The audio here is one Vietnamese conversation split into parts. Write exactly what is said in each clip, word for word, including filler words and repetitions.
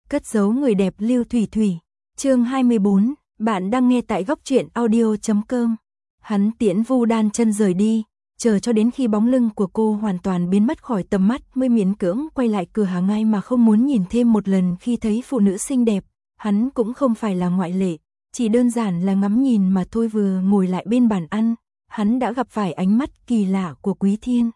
Cất giấu người đẹp Lưu Thủy Thủy. Chương hai mươi bốn, bạn đang nghe tại góc truyện audio chấm com. Hắn tiễn Vu Đan Chân rời đi, chờ cho đến khi bóng lưng của cô hoàn toàn biến mất khỏi tầm mắt mới miễn cưỡng quay lại cửa hàng ngay mà không muốn nhìn thêm một lần khi thấy phụ nữ xinh đẹp. Hắn cũng không phải là ngoại lệ, chỉ đơn giản là ngắm nhìn mà thôi. Vừa ngồi lại bên bàn ăn, hắn đã gặp phải ánh mắt kỳ lạ của Quý Thiên.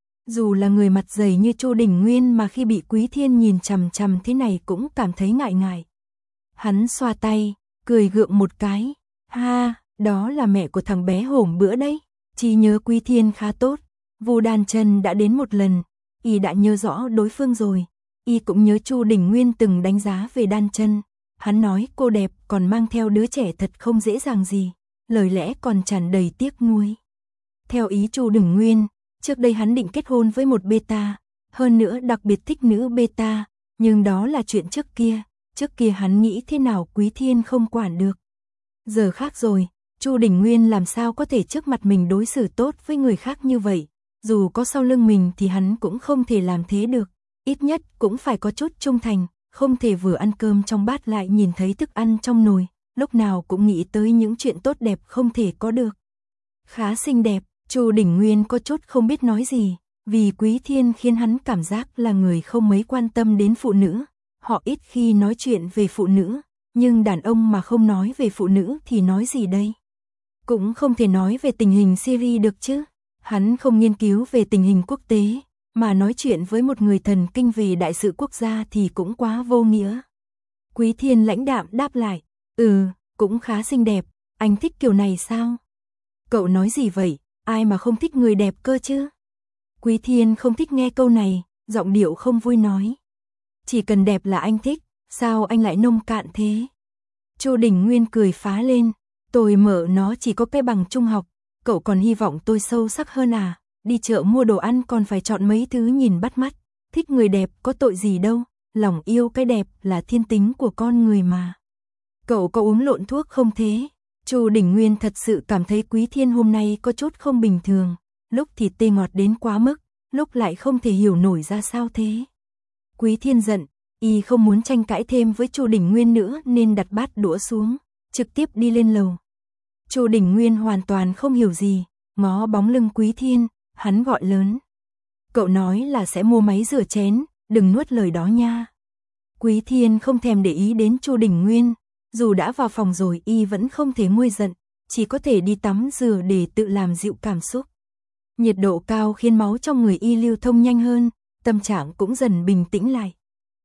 Dù là người mặt dày như Chu Đình Nguyên mà khi bị Quý Thiên nhìn chằm chằm thế này cũng cảm thấy ngại ngại. Hắn xoa tay, cười gượng một cái. Ha, đó là mẹ của thằng bé hôm bữa đấy. Trí nhớ Quý Thiên khá tốt. Vu Đan Chân đã đến một lần, y đã nhớ rõ đối phương rồi. Y cũng nhớ Chu Đình Nguyên từng đánh giá về Đan Chân. Hắn nói cô đẹp còn mang theo đứa trẻ thật không dễ dàng gì. Lời lẽ còn tràn đầy tiếc nuối. Theo ý Chu Đình Nguyên, trước đây hắn định kết hôn với một beta, hơn nữa đặc biệt thích nữ beta, nhưng đó là chuyện trước kia, trước kia hắn nghĩ thế nào Quý Thiên không quản được. Giờ khác rồi, Chu Đình Nguyên làm sao có thể trước mặt mình đối xử tốt với người khác như vậy, dù có sau lưng mình thì hắn cũng không thể làm thế được, ít nhất cũng phải có chút trung thành, không thể vừa ăn cơm trong bát lại nhìn thấy thức ăn trong nồi, lúc nào cũng nghĩ tới những chuyện tốt đẹp không thể có được. Khá xinh đẹp. Chu Đình Nguyên có chút không biết nói gì, vì Quý Thiên khiến hắn cảm giác là người không mấy quan tâm đến phụ nữ. Họ ít khi nói chuyện về phụ nữ, nhưng đàn ông mà không nói về phụ nữ thì nói gì đây? Cũng không thể nói về tình hình Syria được chứ. Hắn không nghiên cứu về tình hình quốc tế, mà nói chuyện với một người thần kinh về đại sự quốc gia thì cũng quá vô nghĩa. Quý Thiên lãnh đạm đáp lại, ừ, cũng khá xinh đẹp, anh thích kiểu này sao? Cậu nói gì vậy? Ai mà không thích người đẹp cơ chứ? Quý Thiên không thích nghe câu này, giọng điệu không vui nói. Chỉ cần đẹp là anh thích, sao anh lại nông cạn thế? Chu Đình Nguyên cười phá lên, tôi mở nó chỉ có cái bằng trung học, cậu còn hy vọng tôi sâu sắc hơn à? Đi chợ mua đồ ăn còn phải chọn mấy thứ nhìn bắt mắt, thích người đẹp có tội gì đâu, lòng yêu cái đẹp là thiên tính của con người mà. Cậu có uống lộn thuốc không thế? Chu Đình Nguyên thật sự cảm thấy Quý Thiên hôm nay có chút không bình thường, lúc thì tê ngọt đến quá mức, lúc lại không thể hiểu nổi ra sao thế. Quý Thiên giận, y không muốn tranh cãi thêm với Chu Đình Nguyên nữa nên đặt bát đũa xuống, trực tiếp đi lên lầu. Chu Đình Nguyên hoàn toàn không hiểu gì, ngó bóng lưng Quý Thiên, hắn gọi lớn. Cậu nói là sẽ mua máy rửa chén, đừng nuốt lời đó nha. Quý Thiên không thèm để ý đến Chu Đình Nguyên. Dù đã vào phòng rồi y vẫn không thể nguôi giận, chỉ có thể đi tắm rửa để tự làm dịu cảm xúc. Nhiệt độ cao khiến máu trong người y lưu thông nhanh hơn, tâm trạng cũng dần bình tĩnh lại.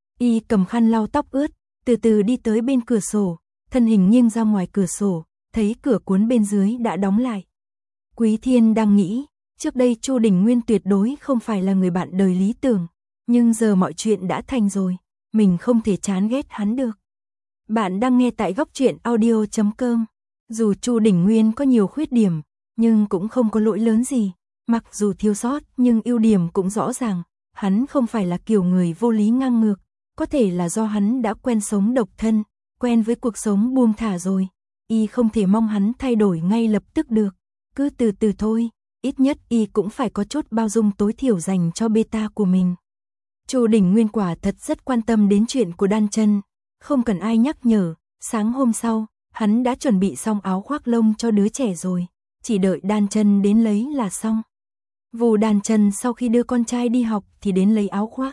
Y cầm khăn lau tóc ướt, từ từ đi tới bên cửa sổ, thân hình nghiêng ra ngoài cửa sổ, thấy cửa cuốn bên dưới đã đóng lại. Quý Thiên đang nghĩ, trước đây Chu Đình Nguyên tuyệt đối không phải là người bạn đời lý tưởng, nhưng giờ mọi chuyện đã thành rồi, mình không thể chán ghét hắn được. Bạn đang nghe tại góc truyện audio chấm com. Dù Chu Đình Nguyên có nhiều khuyết điểm, nhưng cũng không có lỗi lớn gì. Mặc dù thiếu sót, nhưng ưu điểm cũng rõ ràng. Hắn không phải là kiểu người vô lý ngang ngược. Có thể là do hắn đã quen sống độc thân, quen với cuộc sống buông thả rồi. Y không thể mong hắn thay đổi ngay lập tức được. Cứ từ từ thôi, ít nhất Y cũng phải có chút bao dung tối thiểu dành cho beta của mình. Chu Đình Nguyên quả thật rất quan tâm đến chuyện của Đan Chân. Không cần ai nhắc nhở, sáng hôm sau, hắn đã chuẩn bị xong áo khoác lông cho đứa trẻ rồi, chỉ đợi Đan Chân đến lấy là xong. Vu Đan Chân sau khi đưa con trai đi học thì đến lấy áo khoác.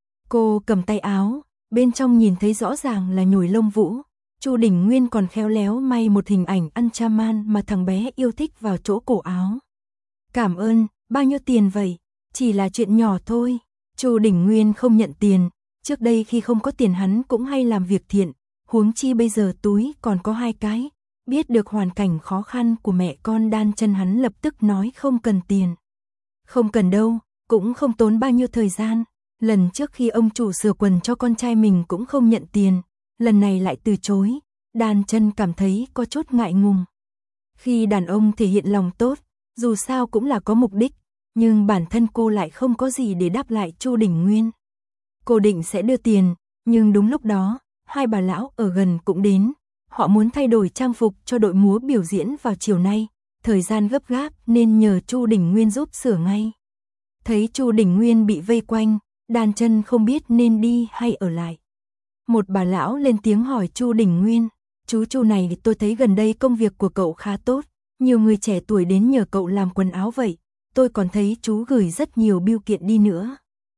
Cô cầm tay áo, bên trong nhìn thấy rõ ràng là nhồi lông vũ. Chu Đình Nguyên còn khéo léo may một hình ảnh Anchaman mà thằng bé yêu thích vào chỗ cổ áo. Cảm ơn, bao nhiêu tiền vậy? Chỉ là chuyện nhỏ thôi. Chu Đình Nguyên không nhận tiền. Trước đây khi không có tiền hắn cũng hay làm việc thiện, huống chi bây giờ túi còn có hai cái. Biết được hoàn cảnh khó khăn của mẹ con Đan Chân hắn lập tức nói không cần tiền. Không cần đâu, cũng không tốn bao nhiêu thời gian. Lần trước khi ông chủ sửa quần cho con trai mình cũng không nhận tiền, lần này lại từ chối. Đan Chân cảm thấy có chút ngại ngùng. Khi đàn ông thể hiện lòng tốt, dù sao cũng là có mục đích, nhưng bản thân cô lại không có gì để đáp lại Chu Đình Nguyên. Cô định sẽ đưa tiền, nhưng đúng lúc đó, hai bà lão ở gần cũng đến. Họ muốn thay đổi trang phục cho đội múa biểu diễn vào chiều nay. Thời gian gấp gáp nên nhờ Chu Đình Nguyên giúp sửa ngay. Thấy Chu Đình Nguyên bị vây quanh, Đan Chân không biết nên đi hay ở lại. Một bà lão lên tiếng hỏi Chu Đình Nguyên. Chú Chu này, tôi thấy gần đây công việc của cậu khá tốt, nhiều người trẻ tuổi đến nhờ cậu làm quần áo vậy, tôi còn thấy chú gửi rất nhiều bưu kiện đi nữa.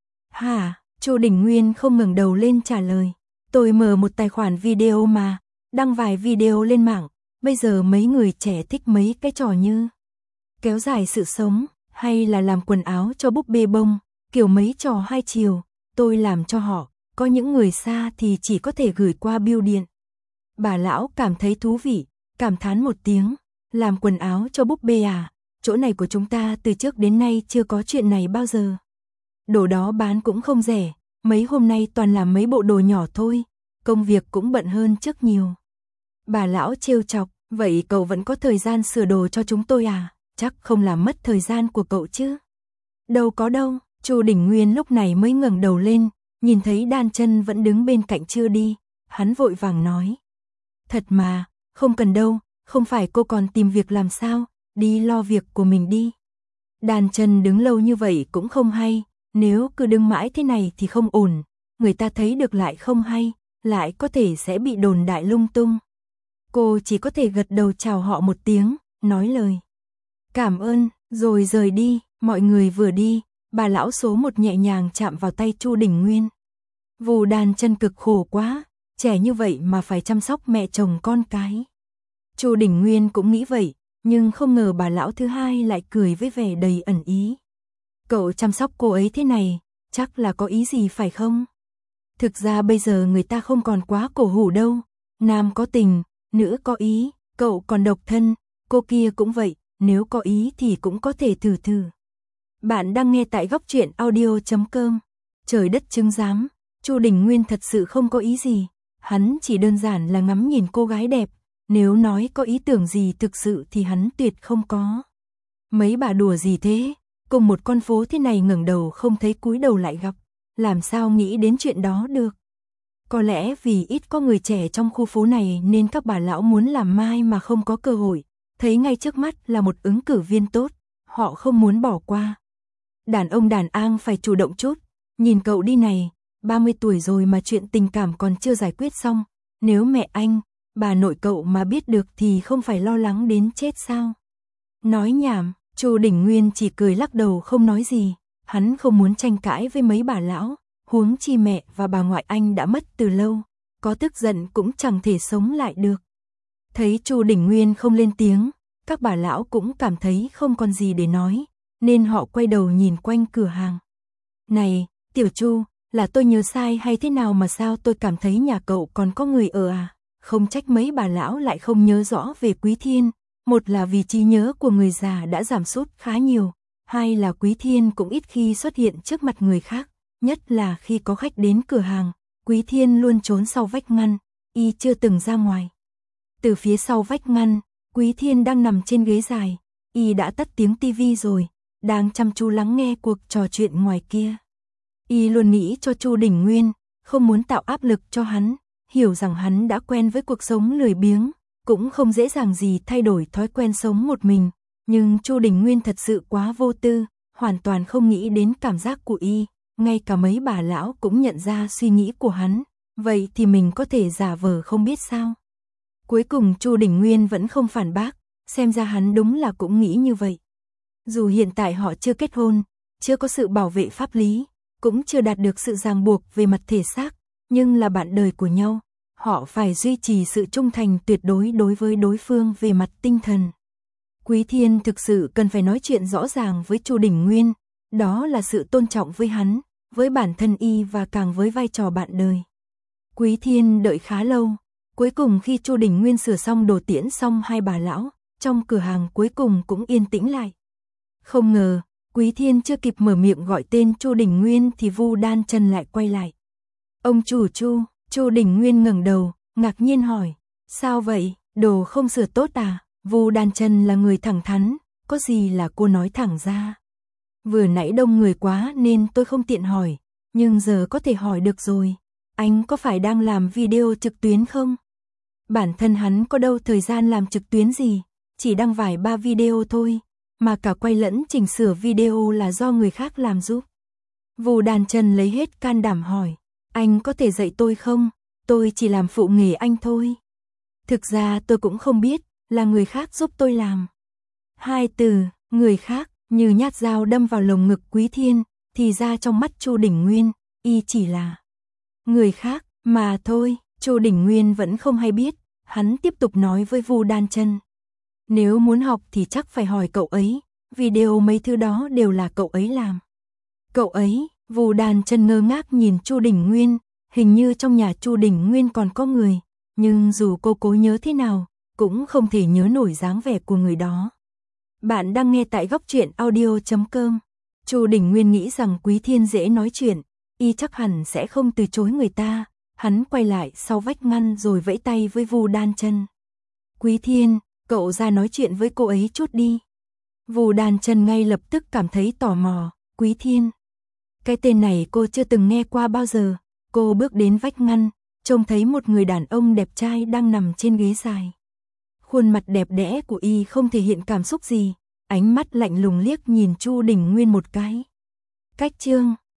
Hả? Chu Đình Nguyên không ngẩng đầu lên trả lời. Tôi mở một tài khoản video mà, đăng vài video lên mạng, bây giờ mấy người trẻ thích mấy cái trò như kéo dài sự sống, hay là làm quần áo cho búp bê bông, kiểu mấy trò hai chiều, tôi làm cho họ, có những người xa thì chỉ có thể gửi qua bưu điện. Bà lão cảm thấy thú vị, cảm thán một tiếng, làm quần áo cho búp bê à, chỗ này của chúng ta từ trước đến nay chưa có chuyện này bao giờ. Đồ đó bán cũng không rẻ, mấy hôm nay toàn làm mấy bộ đồ nhỏ thôi, công việc cũng bận hơn trước nhiều. Bà lão trêu chọc, vậy cậu vẫn có thời gian sửa đồ cho chúng tôi à, chắc không làm mất thời gian của cậu chứ. Đâu có đâu, Chu Đình Nguyên lúc này mới ngẩng đầu lên, nhìn thấy Đan Chân vẫn đứng bên cạnh chưa đi, hắn vội vàng nói. Thật mà, không cần đâu, không phải cô còn tìm việc làm sao, đi lo việc của mình đi. Đan Chân đứng lâu như vậy cũng không hay, nếu cứ đứng mãi thế này thì không ổn, người ta thấy được lại không hay, lại có thể sẽ bị đồn đại lung tung. Cô chỉ có thể gật đầu chào họ một tiếng, nói lời cảm ơn, rồi rời đi. Mọi người vừa đi, bà lão số một nhẹ nhàng chạm vào tay Chu Đình Nguyên. Vù Đan Chân cực khổ quá, trẻ như vậy mà phải chăm sóc mẹ chồng con cái. Chu Đình Nguyên cũng nghĩ vậy, nhưng không ngờ bà lão thứ hai lại cười với vẻ đầy ẩn ý. Cậu chăm sóc cô ấy thế này, chắc là có ý gì phải không? Thực ra bây giờ người ta không còn quá cổ hủ đâu, nam có tình, nữ có ý, cậu còn độc thân, cô kia cũng vậy, nếu có ý thì cũng có thể thử thử. Bạn đang nghe tại góc truyện audio chấm com. Trời đất chứng giám, Chu Đình Nguyên thật sự không có ý gì, hắn chỉ đơn giản là ngắm nhìn cô gái đẹp, nếu nói có ý tưởng gì thực sự thì hắn tuyệt không có. Mấy bà đùa gì thế, cùng một con phố thế này ngẩng đầu không thấy cúi đầu lại gặp, làm sao nghĩ đến chuyện đó được. Có lẽ vì ít có người trẻ trong khu phố này nên các bà lão muốn làm mai mà không có cơ hội, thấy ngay trước mắt là một ứng cử viên tốt, họ không muốn bỏ qua. Đàn ông đàn an phải chủ động chút, nhìn cậu đi này, ba mươi tuổi rồi mà chuyện tình cảm còn chưa giải quyết xong, nếu mẹ anh, bà nội cậu mà biết được thì không phải lo lắng đến chết sao. Nói nhảm, Chu Đình Nguyên chỉ cười lắc đầu không nói gì, hắn không muốn tranh cãi với mấy bà lão, huống chi mẹ và bà ngoại anh đã mất từ lâu, có tức giận cũng chẳng thể sống lại được. Thấy Chu Đình Nguyên không lên tiếng, các bà lão cũng cảm thấy không còn gì để nói, nên họ quay đầu nhìn quanh cửa hàng. Này, Tiểu Chu, là tôi nhớ sai hay thế nào mà sao tôi cảm thấy nhà cậu còn có người ở à? Không trách mấy bà lão lại không nhớ rõ về Quý Thiên, một là vì trí nhớ của người già đã giảm sút khá nhiều, hai là Quý Thiên cũng ít khi xuất hiện trước mặt người khác, nhất là khi có khách đến cửa hàng, Quý Thiên luôn trốn sau vách ngăn, y chưa từng ra ngoài. Từ phía sau vách ngăn, Quý Thiên đang nằm trên ghế dài, y đã tắt tiếng tivi rồi, đang chăm chú lắng nghe cuộc trò chuyện ngoài kia. Y luôn nghĩ cho Chu Đình Nguyên, không muốn tạo áp lực cho hắn, hiểu rằng hắn đã quen với cuộc sống lười biếng, cũng không dễ dàng gì thay đổi thói quen sống một mình, nhưng Chu Đình Nguyên thật sự quá vô tư, hoàn toàn không nghĩ đến cảm giác của y, ngay cả mấy bà lão cũng nhận ra suy nghĩ của hắn, vậy thì mình có thể giả vờ không biết sao. Cuối cùng Chu Đình Nguyên vẫn không phản bác, xem ra hắn đúng là cũng nghĩ như vậy. Dù hiện tại họ chưa kết hôn, chưa có sự bảo vệ pháp lý, cũng chưa đạt được sự ràng buộc về mặt thể xác, nhưng là bạn đời của nhau, họ phải duy trì sự trung thành tuyệt đối đối với đối phương về mặt tinh thần. Quý Thiên thực sự cần phải nói chuyện rõ ràng với Chu Đình Nguyên, đó là sự tôn trọng với hắn, với bản thân y và càng với vai trò bạn đời. Quý Thiên đợi khá lâu, cuối cùng khi Chu Đình Nguyên sửa xong đồ tiễn xong hai bà lão, trong cửa hàng cuối cùng cũng yên tĩnh lại. Không ngờ, Quý Thiên chưa kịp mở miệng gọi tên Chu Đình Nguyên thì Vu Đan Chân lại quay lại. Ông chủ Chu, Chu Đình Nguyên ngẩng đầu, ngạc nhiên hỏi, sao vậy, đồ không sửa tốt à? Vu Đan Chân là người thẳng thắn, có gì là cô nói thẳng ra. Vừa nãy đông người quá nên tôi không tiện hỏi, nhưng giờ có thể hỏi được rồi. Anh có phải đang làm video trực tuyến không? Bản thân hắn có đâu thời gian làm trực tuyến gì, chỉ đăng vài ba video thôi, mà cả quay lẫn chỉnh sửa video là do người khác làm giúp. Vu Đan Chân lấy hết can đảm hỏi, anh có thể dạy tôi không? tôi chỉ làm phụ nghề anh thôi. Thực ra tôi cũng không biết, là người khác giúp tôi làm. Hai từ, người khác, như nhát dao đâm vào lồng ngực Quý Thiên, thì ra trong mắt Chu Đình Nguyên, y chỉ là người khác, mà thôi. Chu Đình Nguyên vẫn không hay biết, hắn tiếp tục nói với Vu Đan Chân. Nếu muốn học thì chắc phải hỏi cậu ấy, video mấy thứ đó đều là cậu ấy làm. Cậu ấy, Vu Đan Chân ngơ ngác nhìn Chu Đình Nguyên, hình như trong nhà Chu Đình Nguyên còn có người, nhưng dù cô cố nhớ thế nào, cũng không thể nhớ nổi dáng vẻ của người đó. Bạn đang nghe tại góc truyện audio chấm com. Chu Đình Nguyên nghĩ rằng Quý Thiên dễ nói chuyện, y chắc hẳn sẽ không từ chối người ta. Hắn quay lại sau vách ngăn rồi vẫy tay với Vu Đan Chân. Quý Thiên, cậu ra nói chuyện với cô ấy chút đi. Vu Đan Chân ngay lập tức cảm thấy tò mò. Quý Thiên, cái tên này cô chưa từng nghe qua bao giờ. Cô bước đến vách ngăn, trông thấy một người đàn ông đẹp trai đang nằm trên ghế dài. Khuôn mặt đẹp đẽ của y không thể hiện cảm xúc gì, ánh mắt lạnh lùng liếc nhìn Chu Đình Nguyên một cái. Cách chương